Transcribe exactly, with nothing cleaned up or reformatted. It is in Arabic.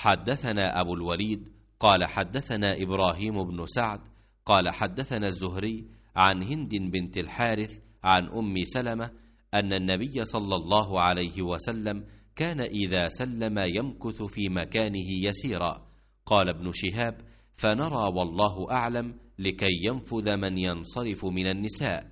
حدثنا أبو الوليد قال حدثنا إبراهيم بن سعد قال حدثنا الزهري عن هند بنت الحارث عن أم سلمة أن النبي صلى الله عليه وسلم كان إذا سلم يمكث في مكانه يسيرا. قال ابن شهاب: فنرى والله أعلم لكي ينفذ من ينصرف من النساء.